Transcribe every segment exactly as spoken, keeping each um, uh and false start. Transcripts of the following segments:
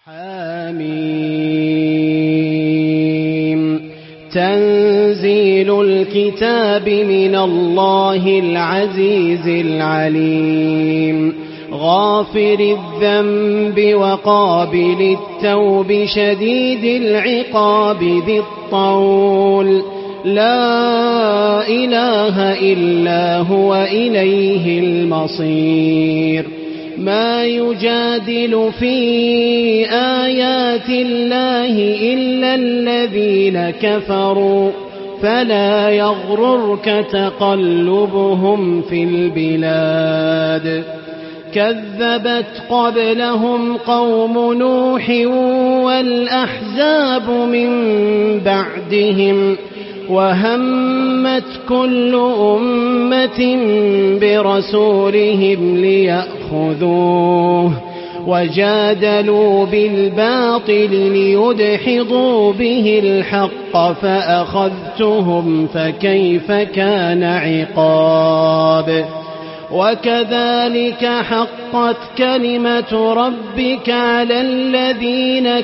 حميم تنزيل الكتاب من الله العزيز العليم غافر الذنب وقابل التوب شديد العقاب ذي الطول لا إله إلا هو إليه المصير ما يجادل في آيات الله إلا الذين كفروا فلا يغررك تقلبهم في البلاد كذبت قبلهم قوم نوح والأحزاب من بعدهم وهمت كل أمة برسولهم ليأخذوه وجادلوا بالباطل ليدحضوا به الحق فأخذتهم فكيف كان عقاب وكذلك حقت كلمة ربك على الذين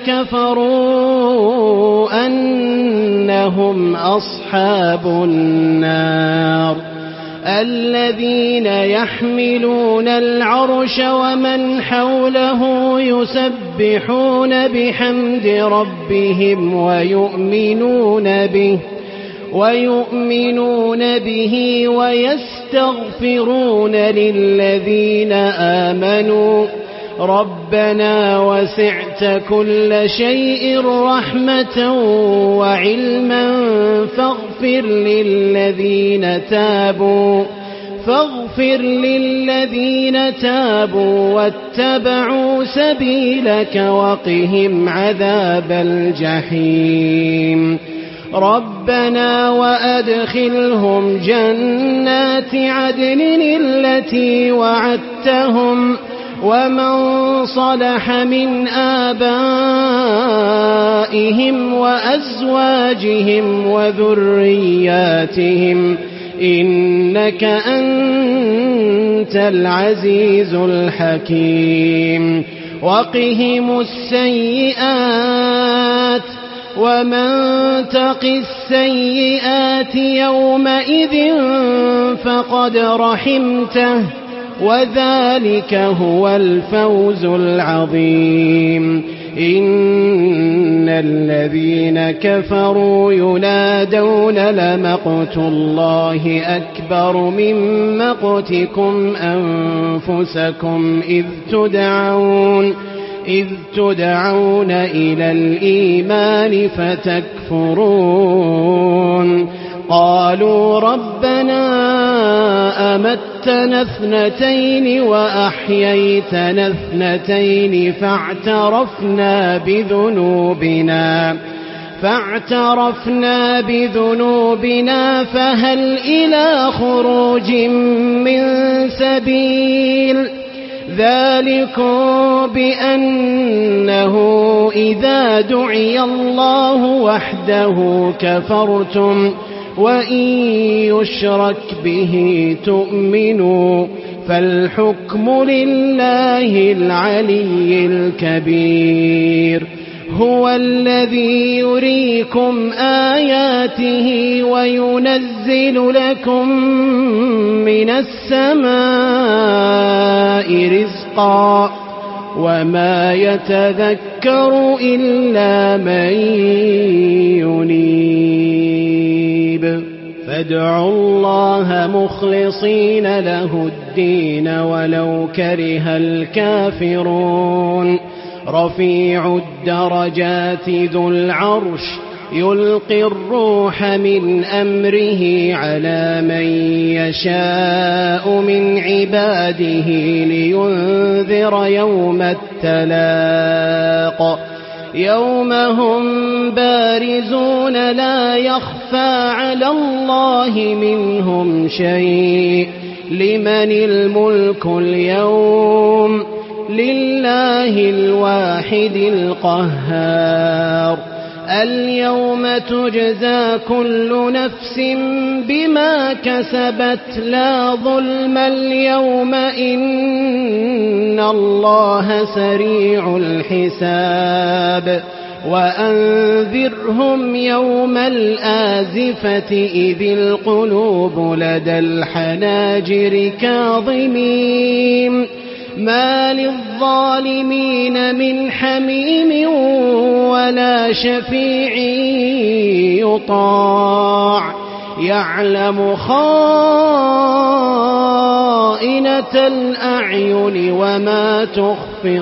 كفروا أنهم أصحاب النار الذين يحملون العرش ومن حوله يسبحون بحمد ربهم ويؤمنون به ويؤمنون به ويستغفرون للذين آمنوا ربنا وسعت كل شيء رحمة وعلما فاغفر للذين تابوا فاغفر للذين تابوا واتبعوا سبيلك وقهم عذاب الجحيم ربنا وأدخلهم جنات عدن التي وعدتهم ومن صلح من آبائهم وأزواجهم وذرياتهم إنك أنت العزيز الحكيم وقهم السيئات ومن تق السيئات يومئذ فقد رحمته وذلك هو الفوز العظيم إن الذين كفروا ينادون لمقت الله أكبر من مقتكم أنفسكم إذ تدعون إذ تدعون إلى الإيمان فتكفرون قالوا ربنا أمتنا اثنتين وأحييتنا اثنتين فاعترفنا بذنوبنا فاعترفنا بذنوبنا فهل إلى خروج من سبيل ذلكم بأنه إذا دعي الله وحده كفرتم وإن يشرك به تؤمنوا فالحكم لله العلي الكبير هو الذي يريكم آياته وينزل لكم من السماء رزقا وما يتذكر إلا من ينيب فادعوا الله مخلصين له الدين ولو كره الكافرون رفيع الدرجات ذو العرش يلقي الروح من أمره على من يشاء من عباده لينذر يوم التلاق يوم هم بارزون لا يخفى على الله منهم شيء لمن الملك اليوم لله الواحد القهار اليوم تجزى كل نفس بما كسبت لا ظلم اليوم إن الله سريع الحساب وأنذرهم يوم الآزفة إذ القلوب لدى الحناجر كاظمين ما للظالمين من حميم ولا شفيع يطاع يعلم خائنة الأعين وما تخفي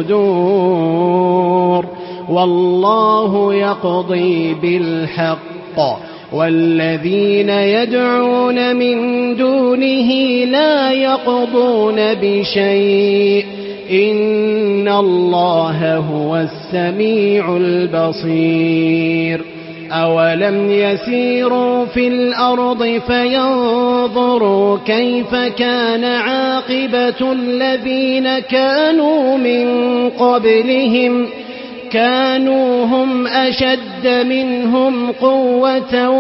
الصدور والله يقضي بالحق والذين يدعون من دونه لا يقضون بشيء إن الله هو السميع البصير أولم يسيروا في الأرض فينظروا كيف كان عاقبة الذين كانوا من قبلهم كانوا هم أشد منهم قوة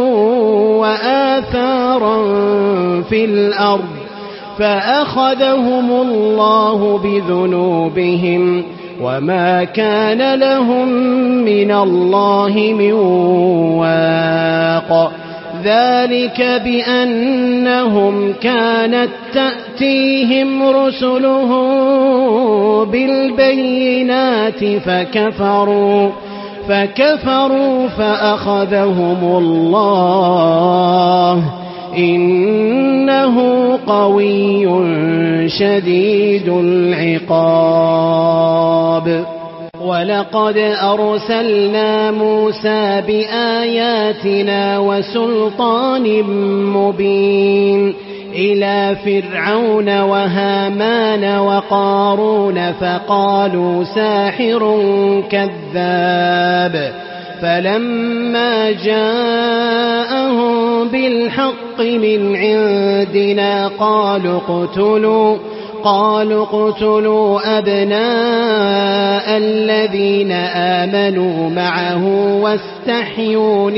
وآثارا في الأرض فأخذهم الله بذنوبهم وما كان لهم من الله من واق ذلك بأنهم كانت تأتيهم رسلهم بالبينات فكفروا فكفروا فأخذهم الله إنه قوي شديد العقاب ولقد أرسلنا موسى بآياتنا وسلطان مبين إلى فرعون وهامان وقارون فقالوا ساحر كذاب فلما جاءهم بالحق من عندنا قالوا اقتلوا قالوا اقتلوا أبناء الذين آمنوا معه واستحيوا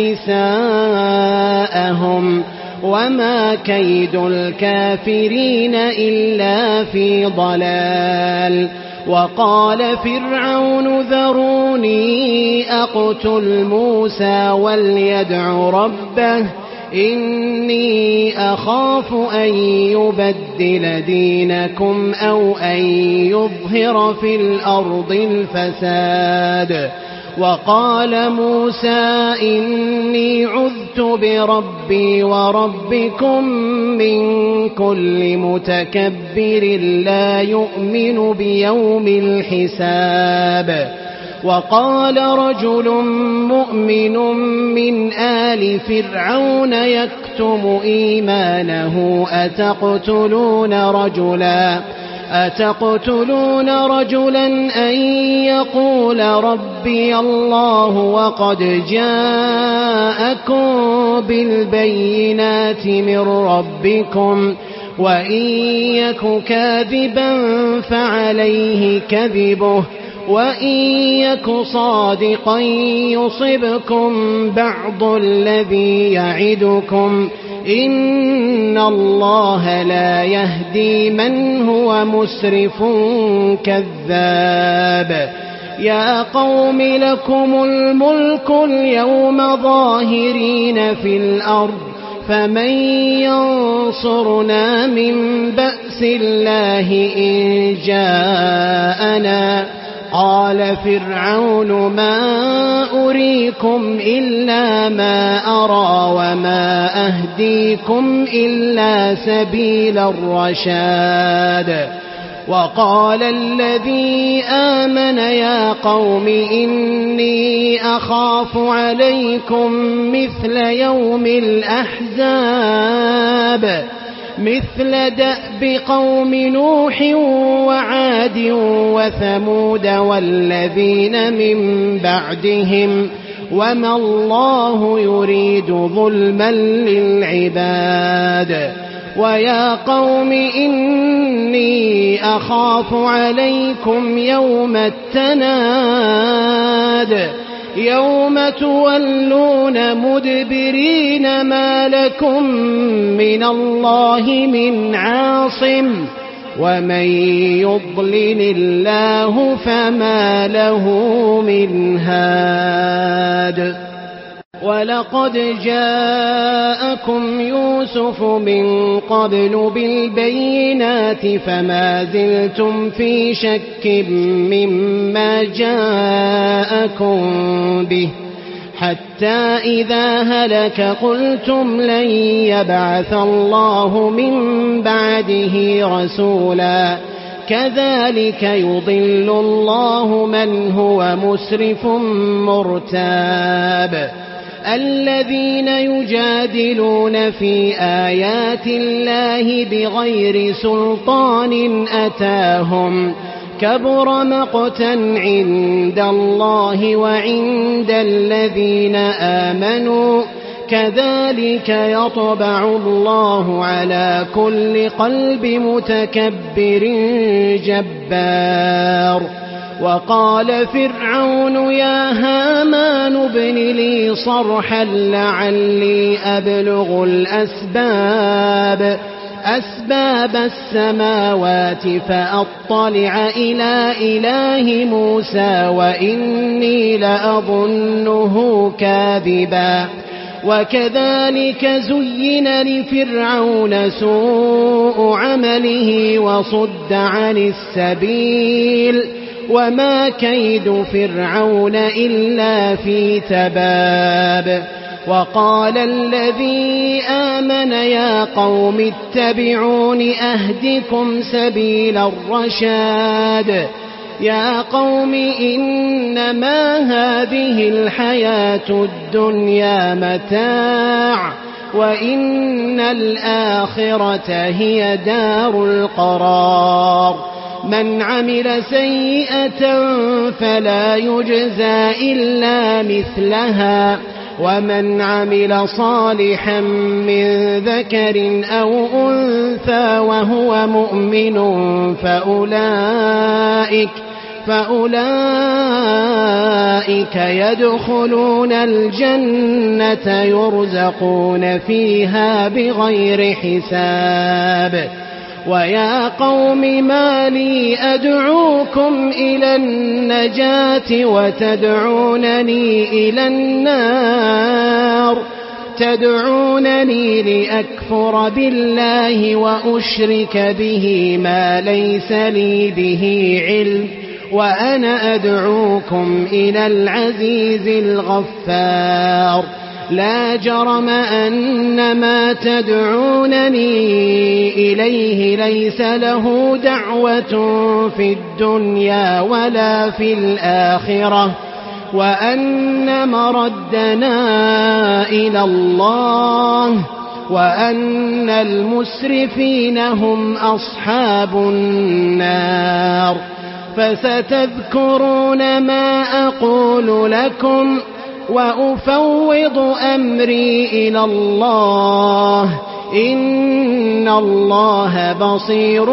نساءهم وما كيد الكافرين إلا في ضلال وقال فرعون ذروني أقتل موسى وليدع ربه إني أخاف أن يبدل دينكم أو أن يظهر في الأرض الفساد وقال موسى إني عذت بربي وربكم من كل متكبر لا يؤمن بيوم الحساب وقال رجل مؤمن من آل فرعون يكتم إيمانه أتقتلون رجلا أتقتلون رجلا أن يقول ربي الله وقد جاءكم بالبينات من ربكم وإن يك كاذبا فعليه كذبه وإن يك صادقا يصبكم بعض الذي يعدكم إن الله لا يهدي من هو مسرف كذاب يا قوم لكم الملك اليوم ظاهرين في الأرض فمن ينصرنا من بأس الله إن جاءنا قال فرعون ما أريكم إلا ما أرى وما أهديكم إلا سبيل الرشاد وقال الذي آمن يا قوم إني أخاف عليكم مثل يوم الأحزاب مثل دأب قوم نوح وعاد وثمود والذين من بعدهم وما الله يريد ظلما للعباد ويا قوم إني أخاف عليكم يوم التناد يوم تولون مدبرين ما لكم من الله من عاصم ومن يضلل الله فما له من هاد ولقد جاءكم يوسف من قبل بالبينات فما زلتم في شك مما جاءكم به حتى إذا هلك قلتم لن يبعث الله من بعده رسولا كذلك يضل الله من هو مسرف مرتاب الذين يجادلون في آيات الله بغير سلطان أتاهم كبر مقتا عند الله وعند الذين آمنوا كذلك يطبع الله على كل قلب متكبر جبار وقال فرعون يا هامان ابن لي صرحا لعلي أبلغ الأسباب أسباب السماوات فأطلع إلى إله موسى وإني لأظنه كاذبا وكذلك زين لفرعون سوء عمله وصد عن السبيل وما كيد فرعون إلا في تباب وقال الذي آمن يا قوم اتبعون أهدكم سبيل الرشاد يا قوم إنما هذه الحياة الدنيا متاع وإن الآخرة هي دار القرار من عمل سيئة فلا يجزى إلا مثلها ومن عمل صالحا من ذكر أو أنثى وهو مؤمن فأولئك فأولئك يدخلون الجنة يرزقون فيها بغير حساب ويا قوم ما لي أدعوكم إلى النجاة وتدعونني إلى النار تدعونني لأكفر بالله وأشرك به ما ليس لي به علم وأنا أدعوكم إلى العزيز الغفار لا جرم أن ما تدعونني إليه ليس له دعوة في الدنيا ولا في الآخرة وأن مردنا إلى الله وأن المسرفين هم أصحاب النار فستذكرون ما أقول لكم وأفوض أمري إلى الله إن الله بصير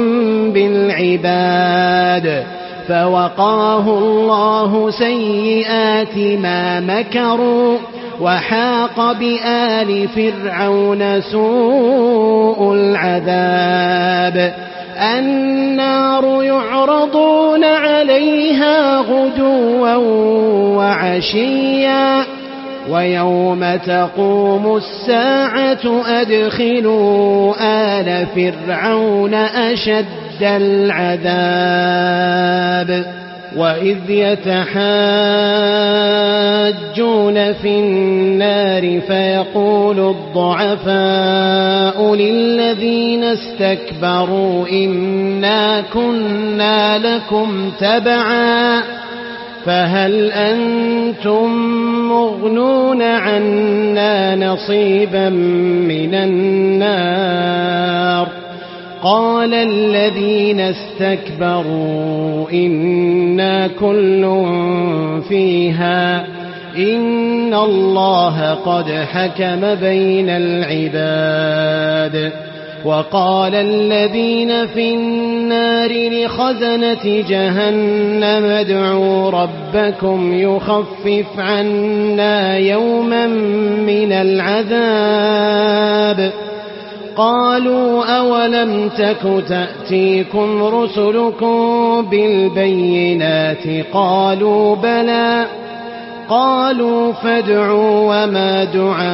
بالعباد فوقاه الله سيئات ما مكروا وحاق بآل فرعون سوء العذاب النار يعرضون عليها غدوا وعشيا ويوم تقوم الساعة أدخلوا آل فرعون أشد العذاب وإذ يتحاجون في النار فيقول الضعفاء للذين استكبروا إنا كنا لكم تبعا فهل أنتم مغنون عنا نصيبا من النار قال الذين استكبروا إنا كل فيها إن الله قد حكم بين العباد وقال الذين في النار لخزنة جهنم ادعوا ربكم يخفف عنا يوما من العذاب قالوا أولم تك تأتيكم رسلكم بالبينات قالوا بلى قالوا فادعوا وما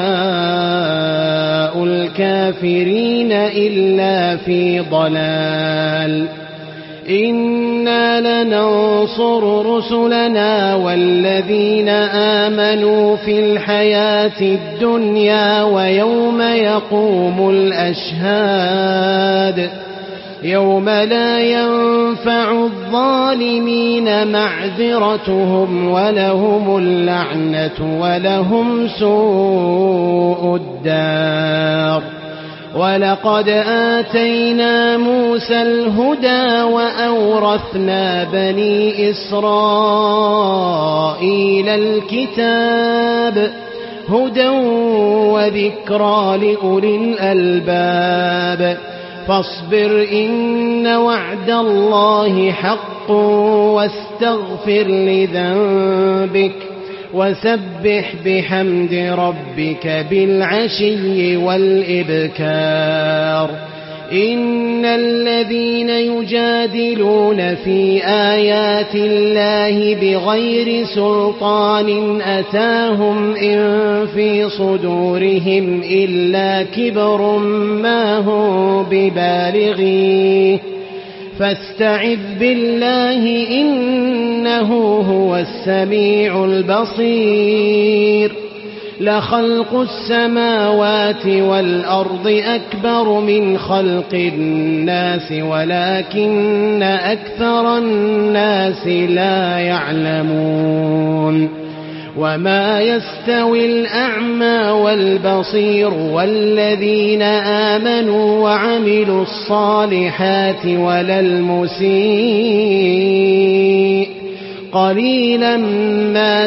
دعاء الكافرين إلا في ضلال إنا لننصر رسلنا والذين آمنوا في الحياة الدنيا ويوم يقوم الأشهاد يوم لا ينفع الظالمين معذرتهم ولهم اللعنة ولهم سوء الدار ولقد آتينا موسى الهدى وأورثنا بني إسرائيل الكتاب هدى وذكرى لأولي الألباب فاصبر إن وعد الله حق واستغفر لذنبك وسبح بحمد ربك بالعشي والإبكار إن الذين يجادلون في آيات الله بغير سلطان أتاهم إن في صدورهم إلا كبر ما هم ببالغيه فاستعذ بالله إنه هو السميع البصير لخلق السماوات والأرض أكبر من خلق الناس ولكن أكثر الناس لا يعلمون وما يستوي الأعمى والبصير والذين آمنوا وعملوا الصالحات ولا المسيء قليلا ما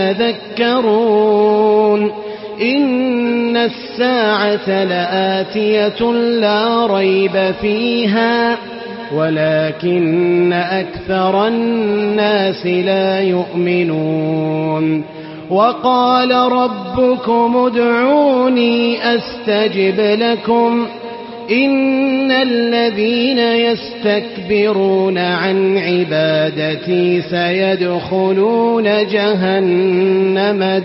تتذكرون إن الساعة لآتية لا ريب فيها ولكن أكثر الناس لا يؤمنون وقال ربكم ادعوني أستجب لكم إن الذين يستكبرون عن عبادتي سيدخلون جهنم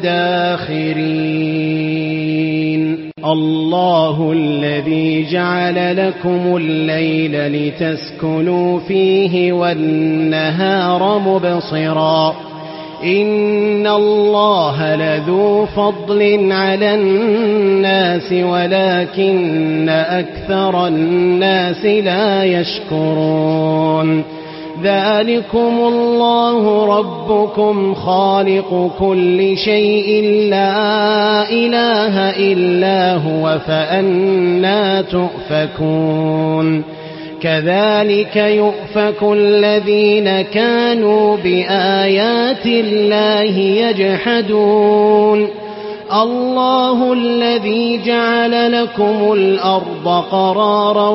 داخرين الله الذي جعل لكم الليل لتسكنوا فيه والنهار مبصرا إن الله لذو فضل على الناس ولكن أكثر الناس لا يشكرون ذلكم الله ربكم خالق كل شيء لا إله إلا هو فأنى تؤفكون كذلك يؤفك الذين كانوا بآيات الله يجحدون الله الذي جعل لكم الأرض قرارا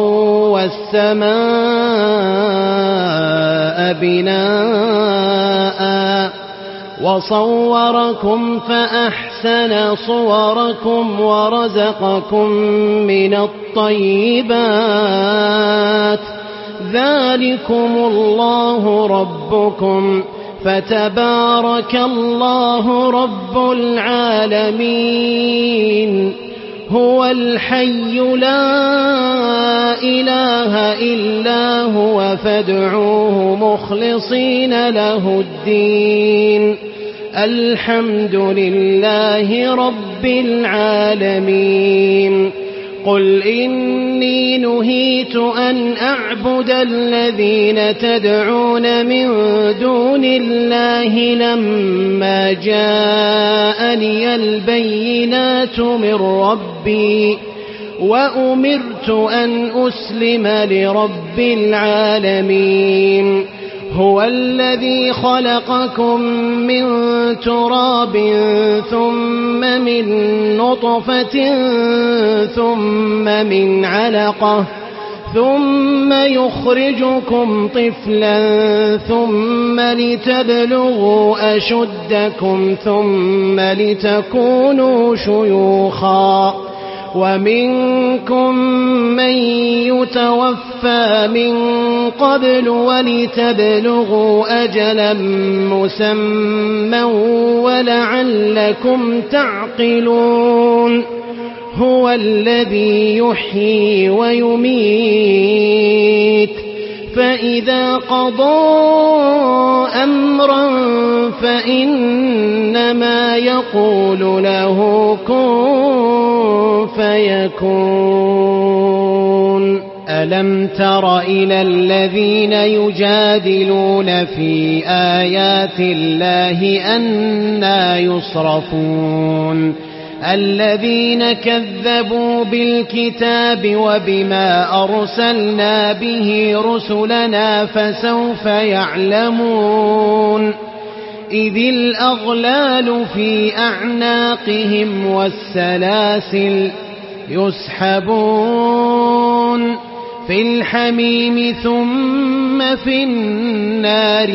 والسماء بناء وصوركم فأحسن صوركم ورزقكم من الطيبات ذلكم الله ربكم فتبارك الله رب العالمين هو الحي لا إله إلا هو فادعوه مخلصين له الدين الحمد لله رب العالمين قل إني نهيت أن أعبد الذين تدعون من دون الله لما جاءني البينات من ربي وأمرت أن أسلم لرب العالمين هو الذي خلقكم من تراب ثم من نطفة ثم من علقة ثم يخرجكم طفلا ثم لتبلغوا أشدكم ثم لتكونوا شيوخا ومنكم من يتوفى من قبل ولتبلغوا أجلا مسمى ولعلكم تعقلون هو الذي يحيي ويميت فإذا قضى أمرا فإنما يقول له كن فيكون ألم تر إلى الذين يجادلون في آيات الله أنى يصرفون الذين كذبوا بالكتاب وبما أرسلنا به رسلنا فسوف يعلمون إذ الأغلال في أعناقهم والسلاسل يسحبون في الحميم ثم في النار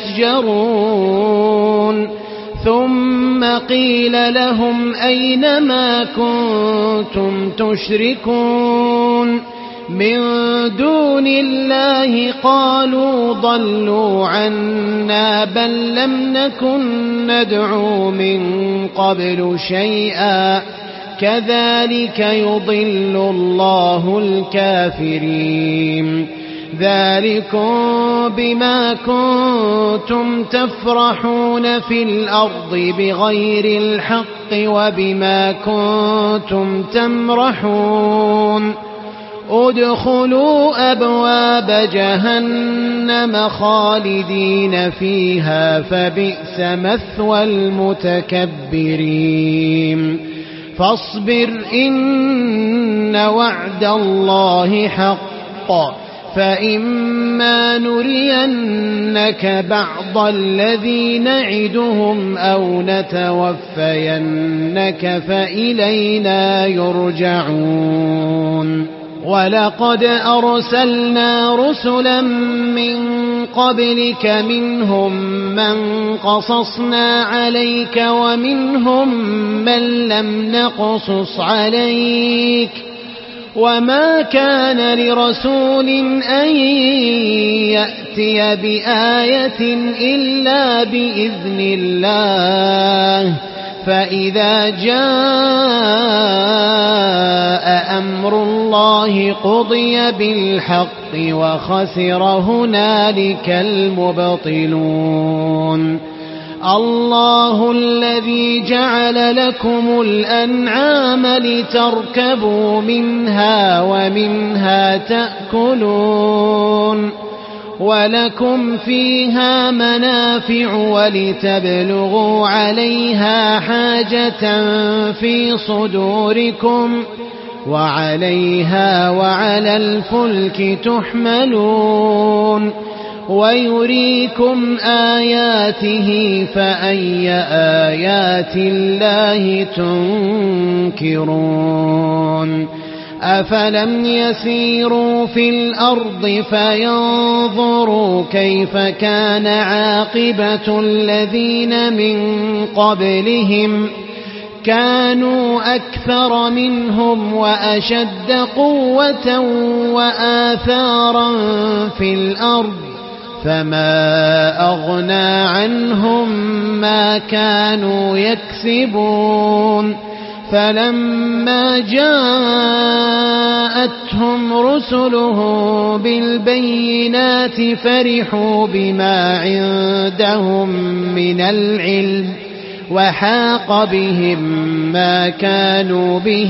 يسجرون ثم قيل لهم أين ما كنتم تشركون من دون الله قالوا ضلوا عنا بل لم نكن ندعو من قبل شيئا كذلك يضل الله الكافرين ذلكم بما كنتم تفرحون في الأرض بغير الحق وبما كنتم تمرحون ادخلوا أبواب جهنم خالدين فيها فبئس مثوى المتكبرين فاصبر إن وعد الله حق فإما نرينك بعض الذي نعدهم أو نتوفينك فإلينا يرجعون ولقد أرسلنا رسلا من قبلك منهم من قصصنا عليك ومنهم من لم نقصص عليك وما كان لرسول أن يأتي بآية إلا بإذن الله فإذا جاء أمر الله قضي بالحق وخسر هنالك المبطلون الله الذي جعل لكم الأنعام لتركبوا منها ومنها تأكلون ولكم فيها منافع ولتبلغوا عليها حاجة في صدوركم وعليها وعلى الفلك تحملون ويريكم آياته فأي آيات الله تنكرون أفلم يسيروا في الأرض فينظروا كيف كان عاقبة الذين من قبلهم كانوا أكثر منهم وأشد قوة وآثارا في الأرض فما أغنى عنهم ما كانوا يكسبون فلما جاءتهم رسلهم بالبينات فرحوا بما عندهم من العلم وحاق بهم ما كانوا به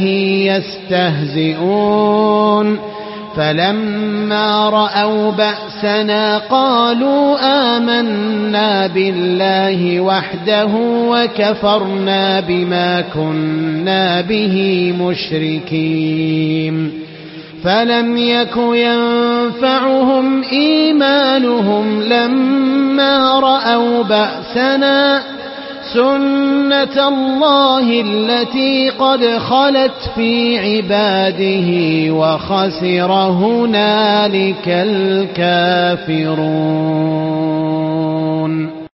يستهزئون فلما رأوا بأسنا قالوا آمنا بالله وحده وكفرنا بما كنا به مشركين فلم يك ينفعهم إيمانهم لما رأوا بأسنا سنة الله التي قد خلت في عباده وخسر هنالك الكافرون.